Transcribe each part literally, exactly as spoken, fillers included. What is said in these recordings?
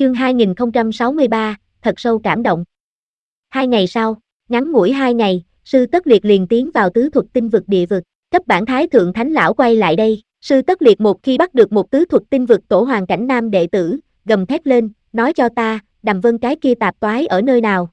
Chương hai nghìn không trăm sáu mươi ba, thật sâu cảm động. Hai ngày sau, ngắn ngủi hai ngày, sư Tất Liệt liền tiến vào tứ thuật tinh vực địa vực. Cấp bản thái thượng thánh lão quay lại đây, sư Tất Liệt một khi bắt được một tứ thuật tinh vực tổ hoàng cảnh nam đệ tử, gầm thét lên, nói cho ta, Đàm Vân cái kia tạp toái ở nơi nào.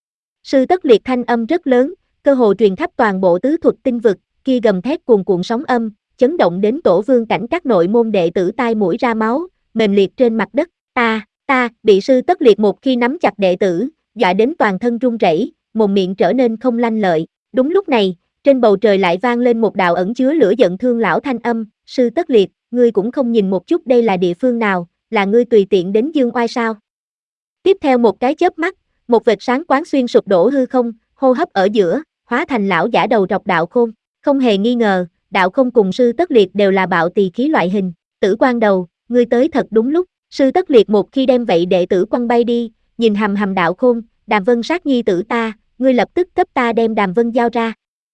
Sư Tất Liệt thanh âm rất lớn, cơ hồ truyền khắp toàn bộ tứ thuật tinh vực, kia gầm thét cuồn cuộn sóng âm, chấn động đến tổ vương cảnh các nội môn đệ tử tai mũi ra máu, mềm liệt trên mặt đất. Ta, ta, bị sư Tất Liệt một khi nắm chặt đệ tử, dọa đến toàn thân run rẩy, mồm miệng trở nên không lanh lợi. Đúng lúc này, trên bầu trời lại vang lên một đạo ẩn chứa lửa giận thương lão thanh âm, sư Tất Liệt, ngươi cũng không nhìn một chút đây là địa phương nào, là ngươi tùy tiện đến dương oai sao? Tiếp theo một cái chớp mắt, một vệt sáng quán xuyên sụp đổ hư không, hô hấp ở giữa, hóa thành lão giả đầu trọc Đạo Khôn. Không hề nghi ngờ, Đạo Khôn cùng sư Tất Liệt đều là bạo tỳ khí loại hình. Tử Quan Đầu, ngươi tới thật đúng lúc. Sư Tất Liệt một khi đem vậy đệ tử quăng bay đi, nhìn hầm hầm Đạo Khôn, Đàm Vân sát nhi tử ta, ngươi lập tức cấp ta đem Đàm Vân giao ra.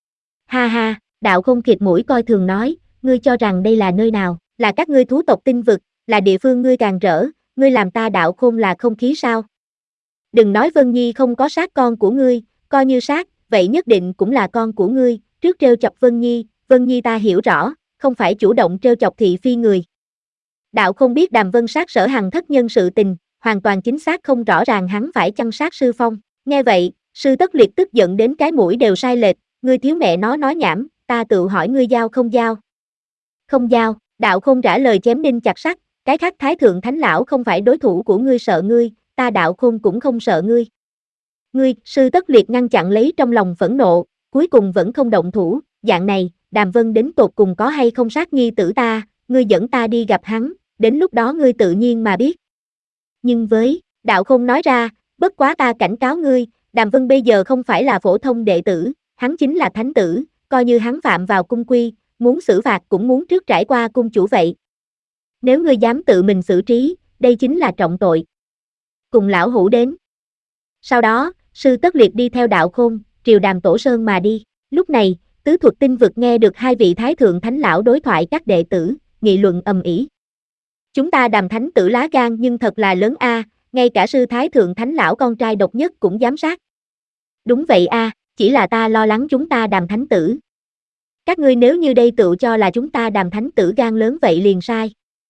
Ha ha, Đạo Khôn khịt mũi coi thường nói, ngươi cho rằng đây là nơi nào, là các ngươi thú tộc tinh vực, là địa phương ngươi càng rỡ, ngươi làm ta Đạo Khôn là không khí sao? Đừng nói Vân Nhi không có sát con của ngươi, coi như sát, vậy nhất định cũng là con của ngươi, trước trêu chọc Vân Nhi, Vân Nhi ta hiểu rõ, không phải chủ động trêu chọc thị phi người. Đạo không biết Đàm Vân sát Sở Hằng thất nhân sự tình, hoàn toàn chính xác không rõ ràng hắn phải chăng sát sư Phong. Nghe vậy, sư Tất Liệt tức giận đến cái mũi đều sai lệch, ngươi thiếu mẹ nó nói nhảm, ta tự hỏi ngươi giao không giao. Không giao, Đạo không trả lời chém đinh chặt sắt, cái khác thái thượng thánh lão không phải đối thủ của ngươi sợ ngươi, ta Đạo Khôn cũng không sợ ngươi. Ngươi, sư Tất Liệt ngăn chặn lấy trong lòng phẫn nộ, cuối cùng vẫn không động thủ, dạng này, Đàm Vân đến tột cùng có hay không sát nhi tử ta, ngươi dẫn ta đi gặp hắn, đến lúc đó ngươi tự nhiên mà biết. Nhưng với, Đạo Khôn nói ra, bất quá ta cảnh cáo ngươi, Đàm Vân bây giờ không phải là phổ thông đệ tử, hắn chính là thánh tử, coi như hắn phạm vào cung quy, muốn xử phạt cũng muốn trước trải qua cung chủ vậy. Nếu ngươi dám tự mình xử trí, đây chính là trọng tội. Cùng lão hủ đến. Sau đó, sư Tất Liệt đi theo Đạo Khôn, triều Đàm Tổ Sơn mà đi. Lúc này, tứ thuật tinh vực nghe được hai vị thái thượng thánh lão đối thoại các đệ tử, nghị luận ầm ĩ. Chúng ta Đàm thánh tử lá gan nhưng thật là lớn a, ngay cả sư thái thượng thánh lão con trai độc nhất cũng dám sát. Đúng vậy a, chỉ là ta lo lắng chúng ta Đàm thánh tử. Các ngươi nếu như đây tự cho là chúng ta Đàm thánh tử gan lớn vậy liền sai.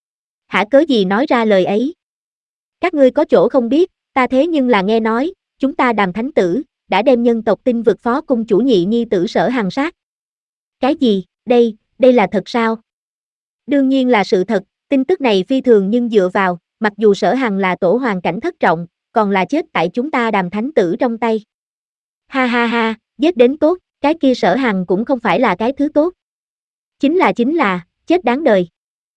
Hả cớ gì nói ra lời ấy? Các ngươi có chỗ không biết, ta thế nhưng là nghe nói, chúng ta Đàm thánh tử, đã đem nhân tộc tinh vực phó cung chủ nhị nhi tử Sở Hằng sát. Cái gì, đây, đây là thật sao? Đương nhiên là sự thật, tin tức này phi thường nhưng dựa vào, mặc dù Sở Hằng là tổ hoàng cảnh thất trọng, còn là chết tại chúng ta Đàm thánh tử trong tay. Ha ha ha, giết đến tốt, cái kia Sở Hằng cũng không phải là cái thứ tốt. Chính là chính là, chết đáng đời.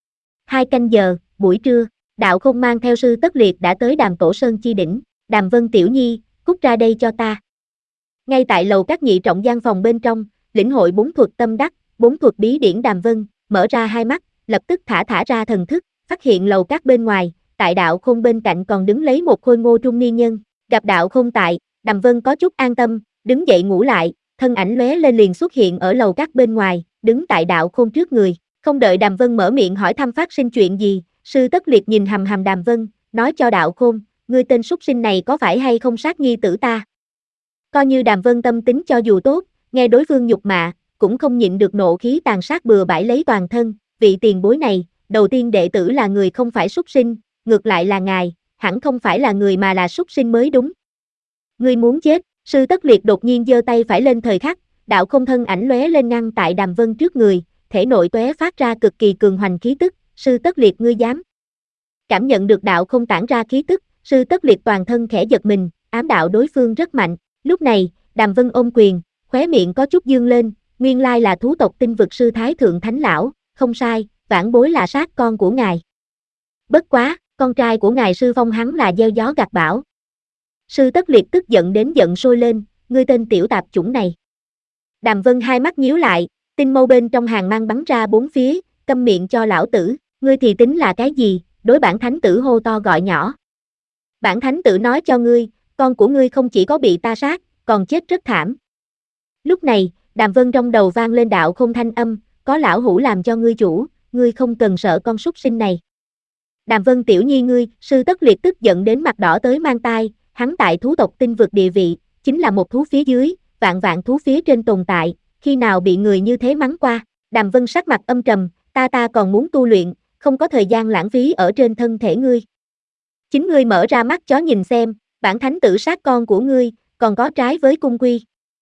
Hai canh giờ, buổi trưa, Đạo Khôn mang theo sư Tất Liệt đã tới Đàm Tổ Sơn chi đỉnh, Đàm Vân tiểu nhi, cút ra đây cho ta. Ngay tại lầu các nhị trọng gian phòng bên trong, lĩnh hội bốn thuật tâm đắc, bốn thuật bí điển Đàm Vân, mở ra hai mắt, lập tức thả thả ra thần thức, phát hiện lầu các bên ngoài, tại Đạo Khôn bên cạnh còn đứng lấy một khôi ngô trung niên nhân, gặp Đạo Khôn tại, Đàm Vân có chút an tâm, đứng dậy ngủ lại, thân ảnh lóe lên liền xuất hiện ở lầu các bên ngoài, đứng tại Đạo Khôn trước người, không đợi Đàm Vân mở miệng hỏi thăm phát sinh chuyện gì, sư Tất Liệt nhìn hầm hầm Đàm Vân, nói cho Đạo Khôn, ngươi tên súc sinh này có phải hay không sát nhi tử ta? Coi như Đàm Vân tâm tính cho dù tốt, nghe đối phương nhục mạ, cũng không nhịn được nộ khí tàn sát bừa bãi lấy toàn thân, vị tiền bối này, đầu tiên đệ tử là người không phải súc sinh, ngược lại là ngài, hẳn không phải là người mà là súc sinh mới đúng. Ngươi muốn chết, sư Tất Liệt đột nhiên giơ tay phải lên thời khắc, Đạo Không thân ảnh lóe lên ngăn tại Đàm Vân trước người, thể nội tóe phát ra cực kỳ cường hoành khí tức, sư Tất Liệt ngươi dám. Cảm nhận được Đạo Không tản ra khí tức, sư Tất Liệt toàn thân khẽ giật mình, ám đạo đối phương rất mạnh. Lúc này, Đàm Vân ôm quyền, khóe miệng có chút dương lên, nguyên lai là thú tộc tinh vực sư thái thượng thánh lão, không sai, vãn bối là sát con của ngài. Bất quá, con trai của ngài sư Phong hắn là gieo gió gặt bão. Sư Tất Liệt tức giận đến giận sôi lên, ngươi tên tiểu tạp chủng này. Đàm Vân hai mắt nhíu lại, tinh mâu bên trong hàng mang bắn ra bốn phía, câm miệng cho lão tử, ngươi thì tính là cái gì, đối bản thánh tử hô to gọi nhỏ. Bản thánh tử nói cho ngươi, con của ngươi không chỉ có bị ta sát, còn chết rất thảm. Lúc này, Đàm Vân trong đầu vang lên Đạo Không thanh âm, có lão hủ làm cho ngươi chủ, ngươi không cần sợ con súc sinh này. Đàm Vân tiểu nhi ngươi, sư tất liệt tức giận đến mặt đỏ tới mang tai, hắn tại thú tộc tinh vực địa vị, chính là một thú phía dưới, vạn vạn thú phía trên tồn tại, khi nào bị người như thế mắng qua. Đàm Vân sắc mặt âm trầm, ta ta còn muốn tu luyện, không có thời gian lãng phí ở trên thân thể ngươi. Chính ngươi mở ra mắt chó nhìn xem, bản thánh tử sát con của ngươi, còn có trái với cung quy.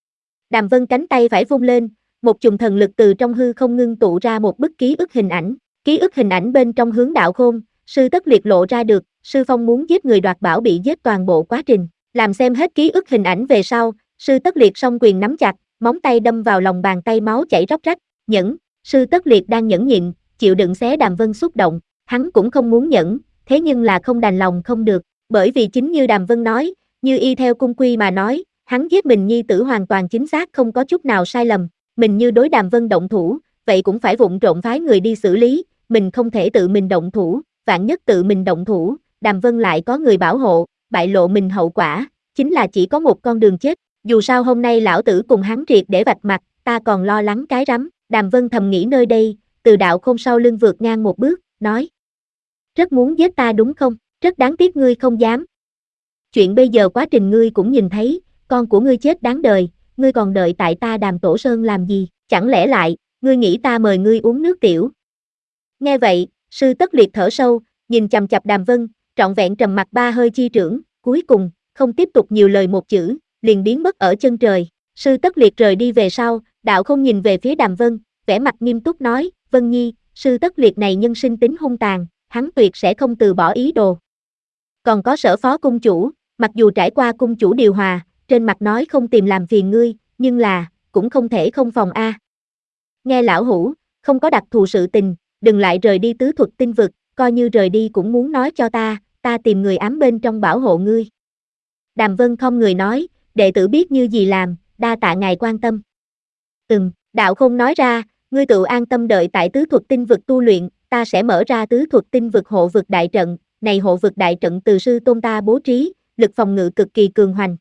Đàm Vân cánh tay phải vung lên, một chùm thần lực từ trong hư không ngưng tụ ra một bức ký ức hình ảnh, ký ức hình ảnh bên trong hướng đạo khôn, sư tất liệt lộ ra được, sư phong muốn giết người đoạt bảo bị giết toàn bộ quá trình, làm xem hết ký ức hình ảnh về sau, sư tất liệt song quyền nắm chặt, móng tay đâm vào lòng bàn tay máu chảy róc rách, nhẫn, sư tất liệt đang nhẫn nhịn, chịu đựng xé Đàm Vân xúc động, hắn cũng không muốn nhẫn, thế nhưng là không đành lòng không được, bởi vì chính như Đàm Vân nói, như y theo cung quy mà nói, hắn giết mình nhi tử hoàn toàn chính xác không có chút nào sai lầm, mình như đối Đàm Vân động thủ, vậy cũng phải vụng trộm phái người đi xử lý, mình không thể tự mình động thủ, vạn nhất tự mình động thủ, Đàm Vân lại có người bảo hộ, bại lộ mình hậu quả, chính là chỉ có một con đường chết, dù sao hôm nay lão tử cùng hắn triệt để vạch mặt, ta còn lo lắng cái rắm, Đàm Vân thầm nghĩ nơi đây, từ đạo khôn sau lưng vượt ngang một bước, nói. Rất muốn giết ta đúng không, rất đáng tiếc ngươi không dám. Chuyện bây giờ quá trình ngươi cũng nhìn thấy, con của ngươi chết đáng đời, ngươi còn đợi tại ta Đàm Tổ Sơn làm gì, chẳng lẽ lại, ngươi nghĩ ta mời ngươi uống nước tiểu. Nghe vậy, sư tất liệt thở sâu, nhìn chằm chằm Đàm Vân, trọn vẹn trầm mặt ba hơi chi trưởng, cuối cùng, không tiếp tục nhiều lời một chữ, liền biến mất ở chân trời. Sư tất liệt rời đi về sau, đạo không nhìn về phía Đàm Vân, vẻ mặt nghiêm túc nói, Vân Nhi, sư tất liệt này nhân sinh tính hung tàn, hắn tuyệt sẽ không từ bỏ ý đồ. Còn có Sở Phó cung chủ, mặc dù trải qua cung chủ điều hòa, trên mặt nói không tìm làm phiền ngươi, nhưng là, cũng không thể không phòng a. Nghe lão hủ, không có đặc thù sự tình, đừng lại rời đi tứ thuật tinh vực, coi như rời đi cũng muốn nói cho ta, ta tìm người ám bên trong bảo hộ ngươi. Đàm Vân không người nói, đệ tử biết như gì làm, đa tạ ngài quan tâm. Ừm, đạo không nói ra, ngươi tự an tâm đợi tại tứ thuật tinh vực tu luyện, ta sẽ mở ra tứ thuật tinh vực hộ vực đại trận, này hộ vực đại trận từ sư tôn ta bố trí, lực phòng ngự cực kỳ cường hoành.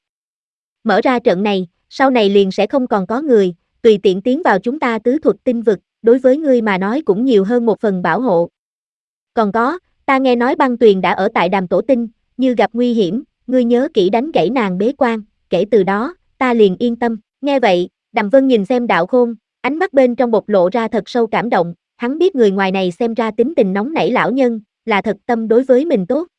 Mở ra trận này, sau này liền sẽ không còn có người, tùy tiện tiến vào chúng ta tứ thuật tinh vực, đối với ngươi mà nói cũng nhiều hơn một phần bảo hộ. Còn có, ta nghe nói băng tuyền đã ở tại Đàm Tổ Tinh, như gặp nguy hiểm, ngươi nhớ kỹ đánh gãy nàng bế quan, kể từ đó, ta liền yên tâm. Nghe vậy, Đàm Vân nhìn xem đạo khôn, ánh mắt bên trong bộc lộ ra thật sâu cảm động, hắn biết người ngoài này xem ra tính tình nóng nảy lão nhân, là thật tâm đối với mình tốt.